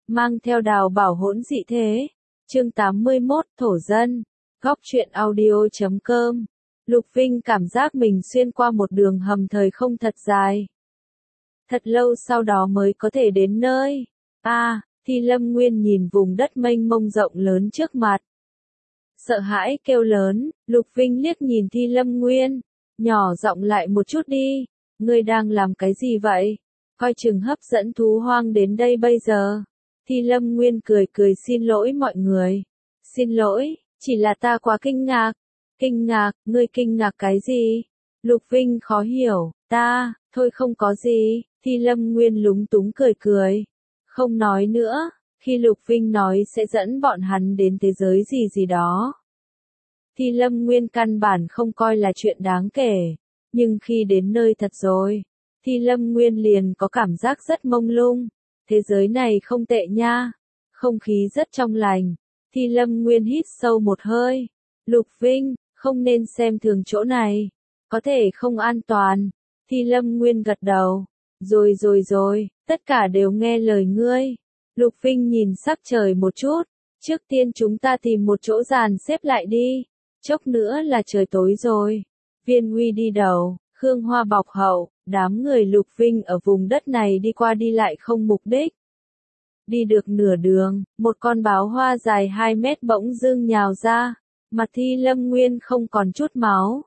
mang theo đào bảo hỗn dị thế. Chương 81, Thổ dân. Góc truyện audio.com. Lục Vinh cảm giác mình xuyên qua một đường hầm thời không thật dài. Thật lâu sau đó mới có thể đến nơi. Thi Lâm Nguyên nhìn vùng đất mênh mông rộng lớn trước mặt. Sợ hãi kêu lớn, Lục Vinh liếc nhìn Thi Lâm Nguyên. Nhỏ giọng lại một chút đi, ngươi đang làm cái gì vậy? Coi chừng hấp dẫn thú hoang đến đây bây giờ. Thi Lâm Nguyên cười cười xin lỗi mọi người. Xin lỗi, chỉ là ta quá kinh ngạc. Kinh ngạc, ngươi kinh ngạc cái gì? Lục Vinh khó hiểu, thôi không có gì. Thi Lâm Nguyên lúng túng cười cười. Không nói nữa, khi Lục Vinh nói sẽ dẫn bọn hắn đến thế giới gì đó. Thi Lâm Nguyên căn bản không coi là chuyện đáng kể, nhưng khi đến nơi thật rồi, Thi Lâm Nguyên liền có cảm giác rất mông lung. Thế giới này không tệ nha, không khí rất trong lành. Thi Lâm Nguyên hít sâu một hơi. Lục Vinh, không nên xem thường chỗ này, có thể không an toàn. Thi Lâm Nguyên gật đầu. Rồi, tất cả đều nghe lời ngươi. Lục Vinh nhìn sắc trời một chút. Trước tiên chúng ta tìm một chỗ dàn xếp lại đi. Chốc nữa là trời tối rồi. Viên Uy đi đầu, Khương Hoa bọc hậu, đám người Lục Vinh ở vùng đất này đi qua đi lại không mục đích. Đi được nửa đường, một con báo hoa dài 2 mét bỗng dưng nhào ra. Mặt Thi Lâm Nguyên không còn chút máu.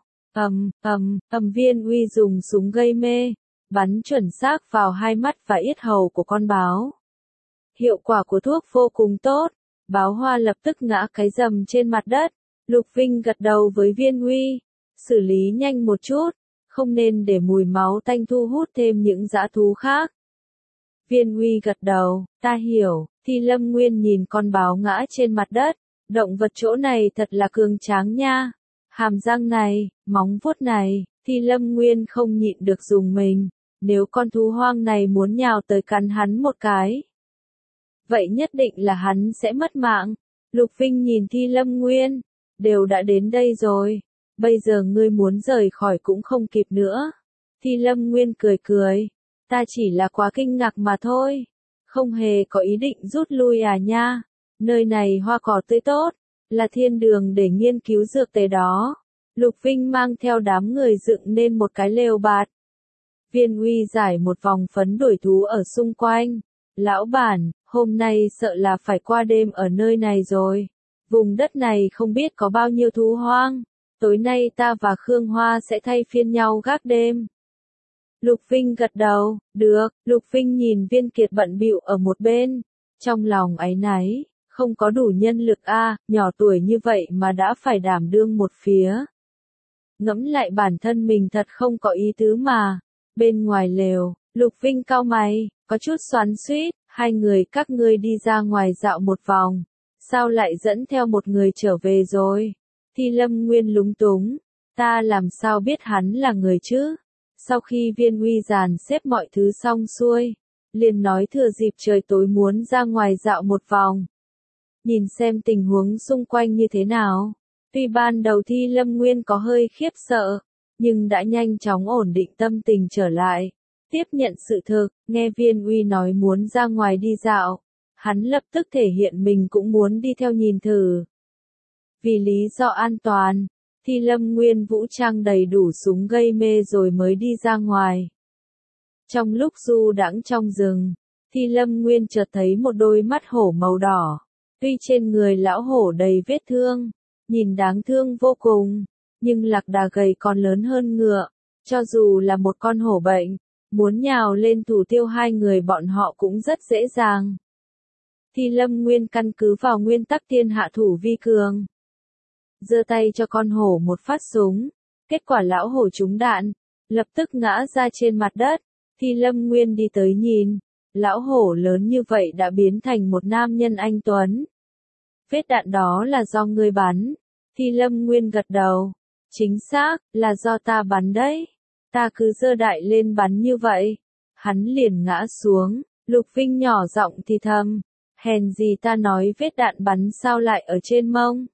Viên Uy dùng súng gây mê, bắn chuẩn xác vào hai mắt và yết hầu của con báo. Hiệu quả của thuốc vô cùng tốt, báo hoa lập tức ngã cái rầm trên mặt đất. Lục Vinh gật đầu với Viên Uy, xử lý nhanh một chút, không nên để mùi máu tanh thu hút thêm những dã thú khác. Viên Uy gật đầu, ta hiểu. Thi Lâm Nguyên nhìn con báo ngã trên mặt đất, động vật chỗ này thật là cường tráng nha. Hàm răng này, móng vuốt này, Thi Lâm Nguyên không nhịn được dùng mình. Nếu con thú hoang này muốn nhào tới cắn hắn một cái, vậy nhất định là hắn sẽ mất mạng. Lục Vinh nhìn Thi Lâm Nguyên, đều đã đến đây rồi, bây giờ ngươi muốn rời khỏi cũng không kịp nữa. Thi Lâm Nguyên cười cười, ta chỉ là quá kinh ngạc mà thôi, không hề có ý định rút lui nha. Nơi này hoa cỏ tươi tốt, là thiên đường để nghiên cứu dược tề đó. Lục Vinh mang theo đám người dựng nên một cái lều bạt. Viên Uy giải một vòng phấn đuổi thú ở xung quanh. Lão bản, hôm nay sợ là phải qua đêm ở nơi này rồi. Vùng đất này không biết có bao nhiêu thú hoang. Tối nay ta và Khương Hoa sẽ thay phiên nhau gác đêm. Lục Vinh gật đầu, được. Lục Vinh nhìn Viên Kiệt bận bịu ở một bên. Trong lòng áy náy, không có đủ nhân lực nhỏ tuổi như vậy mà đã phải đảm đương một phía. Ngẫm lại bản thân mình thật không có ý tứ mà. Bên ngoài lều, Lục Vinh cau mày, có chút xoắn xuýt, hai người các ngươi đi ra ngoài dạo một vòng, sao lại dẫn theo một người trở về rồi? Thi Lâm Nguyên lúng túng, ta làm sao biết hắn là người chứ? Sau khi Viên Uy dàn xếp mọi thứ xong xuôi, liền nói thừa dịp trời tối muốn ra ngoài dạo một vòng, nhìn xem tình huống xung quanh như thế nào. Tuy ban đầu Thi Lâm Nguyên có hơi khiếp sợ, nhưng đã nhanh chóng ổn định tâm tình trở lại. Tiếp nhận sự thực, nghe Viên Uy nói muốn ra ngoài đi dạo, hắn lập tức thể hiện mình cũng muốn đi theo nhìn thử. Vì lý do an toàn, Thi Lâm Nguyên vũ trang đầy đủ súng gây mê rồi mới đi ra ngoài. Trong lúc du đãng trong rừng, Thi Lâm Nguyên chợt thấy một đôi mắt hổ màu đỏ. Tuy trên người lão hổ đầy vết thương, nhìn đáng thương vô cùng, nhưng lạc đà gầy còn lớn hơn ngựa. Cho dù là một con hổ bệnh, muốn nhào lên thủ tiêu hai người bọn họ cũng rất dễ dàng. Thi Lâm Nguyên căn cứ vào nguyên tắc thiên hạ thủ vi cường, giơ tay cho con hổ một phát súng, kết quả lão hổ trúng đạn, lập tức ngã ra trên mặt đất. Thi Lâm Nguyên đi tới nhìn, lão hổ lớn như vậy đã biến thành một nam nhân anh tuấn. Vết đạn đó là do ngươi bắn. Thi Lâm Nguyên gật đầu, chính xác, là do ta bắn đấy. Ta cứ giơ đại lên bắn như vậy, hắn liền ngã xuống. Lục Vinh nhỏ giọng thì thầm, hèn gì ta nói vết đạn bắn sao lại ở trên mông.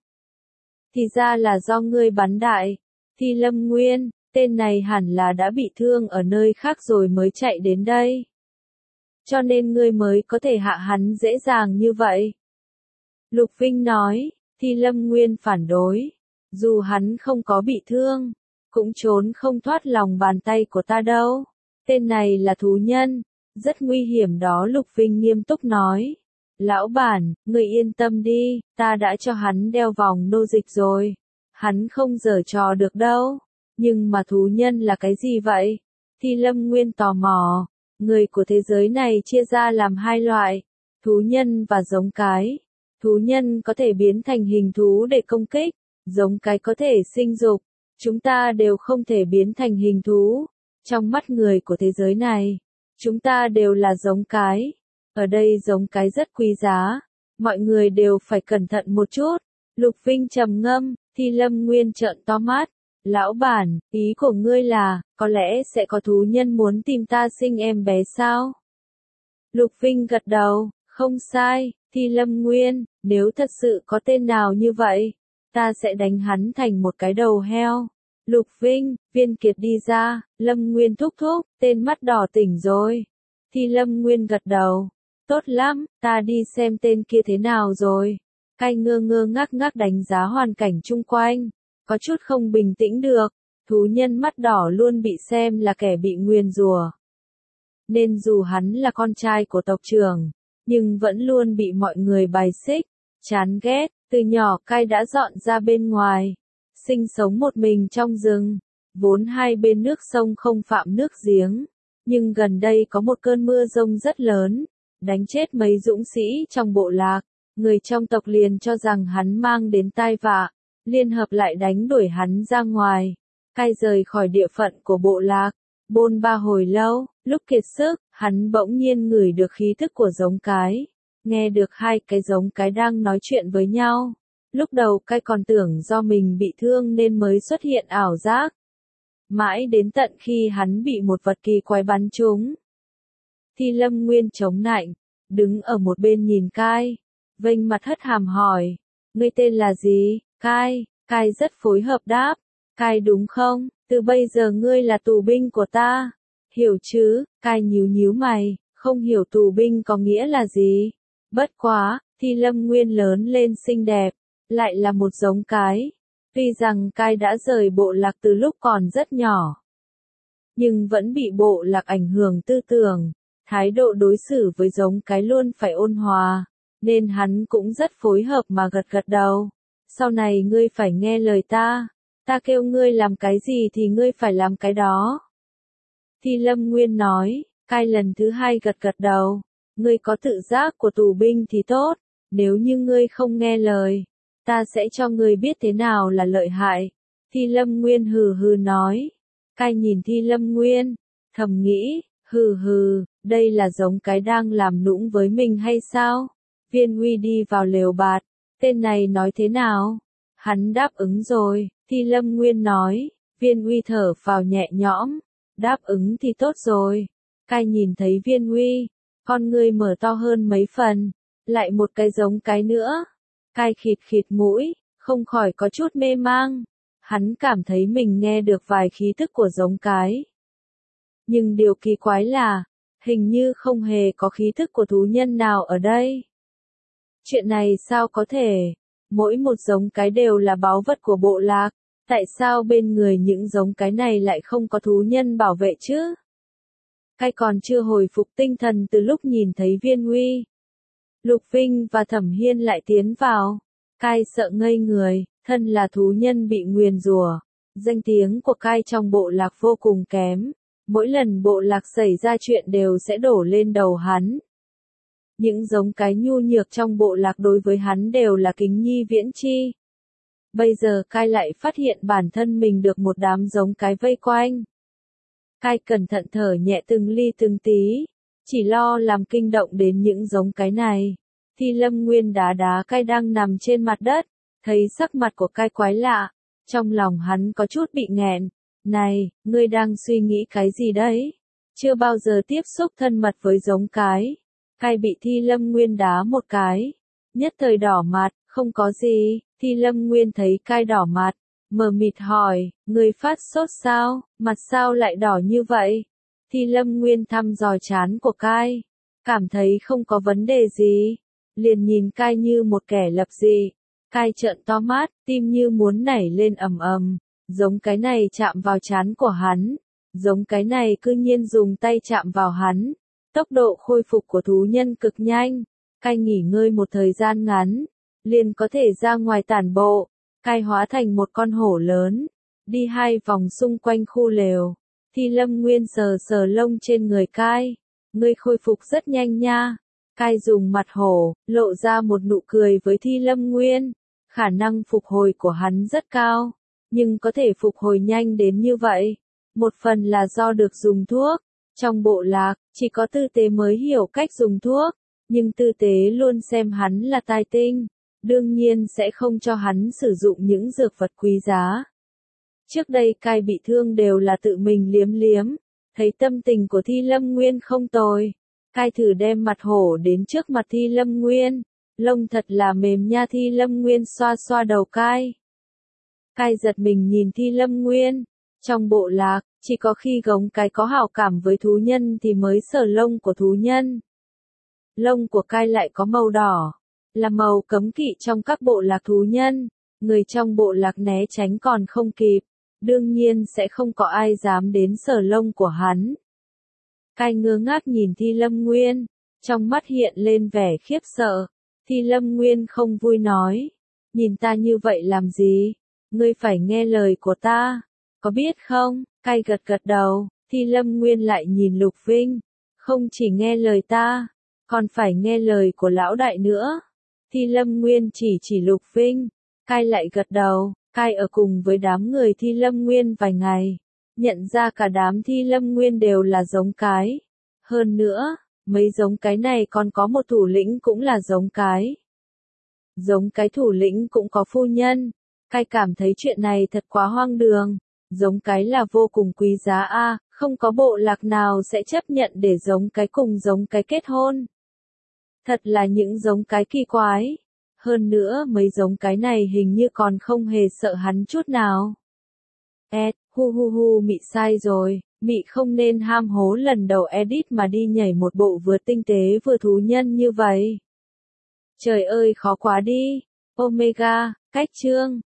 Thì ra là do ngươi bắn đại. Thi Lâm Nguyên, tên này hẳn là đã bị thương ở nơi khác rồi mới chạy đến đây. cho nên ngươi mới có thể hạ hắn dễ dàng như vậy. Lục Vinh nói, Thi Lâm Nguyên phản đối, dù hắn không có bị thương, cũng trốn không thoát lòng bàn tay của ta đâu. Tên này là thú nhân, rất nguy hiểm đó. Lục Vinh nghiêm túc nói. Lão bản, người yên tâm đi, ta đã cho hắn đeo vòng nô dịch rồi. Hắn không giở trò được đâu. Nhưng mà thú nhân là cái gì vậy? Thi Lâm Nguyên tò mò. Người của thế giới này chia ra làm hai loại, thú nhân và giống cái. Thú nhân có thể biến thành hình thú để công kích, giống cái có thể sinh dục. Chúng ta đều không thể biến thành hình thú. Trong mắt người của thế giới này, chúng ta đều là giống cái. Ở đây giống cái rất quý giá, mọi người đều phải cẩn thận một chút. Lục Vinh trầm ngâm, Thi Lâm Nguyên trợn to mắt. Lão bản, ý của ngươi là, có lẽ sẽ có thú nhân muốn tìm ta sinh em bé sao? Lục Vinh gật đầu, không sai, Thi Lâm Nguyên, nếu thật sự có tên nào như vậy, ta sẽ đánh hắn thành một cái đầu heo. Lục Vinh, Viên Kiệt đi ra, Lâm Nguyên thúc thúc, tên mắt đỏ tỉnh rồi. Thi Lâm Nguyên gật đầu, tốt lắm, ta đi xem tên kia thế nào rồi. Cai ngơ ngơ ngác ngác đánh giá hoàn cảnh chung quanh, có chút không bình tĩnh được, thú nhân mắt đỏ luôn bị xem là kẻ bị nguyền rủa. Nên dù hắn là con trai của tộc trưởng, nhưng vẫn luôn bị mọi người bài xích, chán ghét. Từ nhỏ Cai đã dọn ra bên ngoài, sinh sống một mình trong rừng, vốn hai bên nước sông không phạm nước giếng. Nhưng gần đây có một cơn mưa giông rất lớn, đánh chết mấy dũng sĩ trong bộ lạc, người trong tộc liền cho rằng hắn mang đến tai vạ, liên hợp lại đánh đuổi hắn ra ngoài. Cai rời khỏi địa phận của bộ lạc, bôn ba hồi lâu, lúc kiệt sức, hắn bỗng nhiên ngửi được khí thức của giống cái, nghe được hai cái giống cái đang nói chuyện với nhau. Lúc đầu Cai còn tưởng do mình bị thương nên mới xuất hiện ảo giác. Mãi đến tận khi hắn bị một vật kỳ quái bắn trúng. Thi Lâm Nguyên chống nạnh, đứng ở một bên nhìn Cai, vênh mặt hất hàm hỏi, ngươi tên là gì? Cai. Cai rất phối hợp đáp, Cai đúng không? Từ bây giờ ngươi là tù binh của ta. Hiểu chứ? Cai nhíu nhíu mày, không hiểu tù binh có nghĩa là gì. Bất quá, Thi Lâm Nguyên lớn lên xinh đẹp, lại là một giống cái. Tuy rằng Cai đã rời bộ lạc từ lúc còn rất nhỏ, nhưng vẫn bị bộ lạc ảnh hưởng tư tưởng, thái độ đối xử với giống cái luôn phải ôn hòa, nên hắn cũng rất phối hợp mà gật gật đầu. Sau này ngươi phải nghe lời ta kêu ngươi làm cái gì thì ngươi phải làm cái đó. Thi Lâm Nguyên nói, Cai lần thứ hai gật gật đầu, ngươi có tự giác của tù binh thì tốt, nếu như ngươi không nghe lời, ta sẽ cho ngươi biết thế nào là lợi hại. Thi Lâm Nguyên hừ hừ nói. Cai nhìn Thi Lâm Nguyên, thầm nghĩ, hừ hừ, đây là giống cái đang làm nũng với mình hay sao? Viên Uy đi vào lều bạt, tên này nói thế nào? Hắn đáp ứng rồi, Thi Lâm Nguyên nói. Viên Uy thở phào nhẹ nhõm, đáp ứng thì tốt rồi. Cai nhìn thấy Viên Uy, con ngươi mở to hơn mấy phần, lại một cái giống cái nữa. Cai khịt khịt mũi, không khỏi có chút mê mang. Hắn cảm thấy mình nghe được vài khí thức của giống cái. Nhưng điều kỳ quái là, hình như không hề có khí thức của thú nhân nào ở đây. Chuyện này sao có thể? Mỗi một giống cái đều là báu vật của bộ lạc, tại sao bên người những giống cái này lại không có thú nhân bảo vệ chứ? Cai còn chưa hồi phục tinh thần từ lúc nhìn thấy Viên Uy. Lục Vinh và Thẩm Hiên lại tiến vào. Cai sợ ngây người, thân là thú nhân bị nguyền rủa. Danh tiếng của Cai trong bộ lạc vô cùng kém. Mỗi lần bộ lạc xảy ra chuyện đều sẽ đổ lên đầu hắn. Những giống cái nhu nhược trong bộ lạc đối với hắn đều là kính nhi viễn chi. Bây giờ Cai lại phát hiện bản thân mình được một đám giống cái vây quanh. Cai cẩn thận thở nhẹ từng ly từng tí, chỉ lo làm kinh động đến những giống cái này. Thi Lâm Nguyên đá đá Cai đang nằm trên mặt đất, thấy sắc mặt của Cai quái lạ, trong lòng hắn có chút bị nghẹn. Này, ngươi đang suy nghĩ cái gì đấy? Chưa bao giờ tiếp xúc thân mật với giống cái. Cai bị Thi Lâm Nguyên đá một cái, nhất thời đỏ mặt, không có gì. Thi Lâm Nguyên thấy Cai đỏ mặt, mờ mịt hỏi, ngươi phát sốt sao, mặt sao lại đỏ như vậy? Thi Lâm Nguyên thăm dò trán của Cai. cảm thấy không có vấn đề gì, liền nhìn Kai như một kẻ lập dị. Kai trợn to mắt, tim như muốn nảy lên ầm ầm, giống cái này chạm vào trán của hắn, giống cái này cư nhiên dùng tay chạm vào hắn. Tốc độ khôi phục của thú nhân cực nhanh, Kai nghỉ ngơi một thời gian ngắn, liền có thể ra ngoài tản bộ. Kai hóa thành một con hổ lớn, đi 2 vòng xung quanh khu lều. Thi Lâm Nguyên sờ sờ lông trên người Kai, ngươi khôi phục rất nhanh nha. Kai dùng mặt hổ, lộ ra một nụ cười với Thi Lâm Nguyên. Khả năng phục hồi của hắn rất cao, nhưng có thể phục hồi nhanh đến như vậy. Một phần là do được dùng thuốc. Trong bộ lạc, chỉ có tư tế mới hiểu cách dùng thuốc, nhưng tư tế luôn xem hắn là tài tinh, đương nhiên sẽ không cho hắn sử dụng những dược vật quý giá. Trước đây Kai bị thương đều là tự mình liếm liếm, thấy tâm tình của Thi Lâm Nguyên không tồi. Kai thử đem mặt hổ đến trước mặt Thi Lâm Nguyên, lông thật là mềm nha. Thi Lâm Nguyên xoa xoa đầu Kai. Kai giật mình nhìn Thi Lâm Nguyên, trong bộ lạc, chỉ có khi gống cái có hảo cảm với thú nhân thì mới sờ lông của thú nhân. Lông của Kai lại có màu đỏ, là màu cấm kỵ trong các bộ lạc thú nhân, người trong bộ lạc né tránh còn không kịp, đương nhiên sẽ không có ai dám đến sờ lông của hắn. Kai ngơ ngác nhìn Thi Lâm Nguyên, trong mắt hiện lên vẻ khiếp sợ. Thi Lâm Nguyên không vui nói, nhìn ta như vậy làm gì, ngươi phải nghe lời của ta, có biết không? Kai gật gật đầu. Thi Lâm Nguyên lại nhìn Lục Vinh, không chỉ nghe lời ta, còn phải nghe lời của lão đại nữa. Thi Lâm Nguyên chỉ Lục Vinh, Kai lại gật đầu. Kai ở cùng với đám người Thi Lâm Nguyên vài ngày, nhận ra cả đám Thi Lâm Nguyên đều là giống cái. Hơn nữa, mấy giống cái này còn có một thủ lĩnh cũng là giống cái. Giống cái thủ lĩnh cũng có phu nhân. Kai cảm thấy chuyện này thật quá hoang đường. Giống cái là vô cùng quý giá a, không có bộ lạc nào sẽ chấp nhận để giống cái cùng giống cái kết hôn. Thật là những giống cái kỳ quái. Hơn nữa mấy giống cái này hình như còn không hề sợ hắn chút nào. Hu, Mị sai rồi, Mị không nên ham hố lần đầu edit mà đi nhảy một bộ vừa tinh tế vừa thú nhân như vậy. Trời ơi khó quá đi. Omega, cách chương.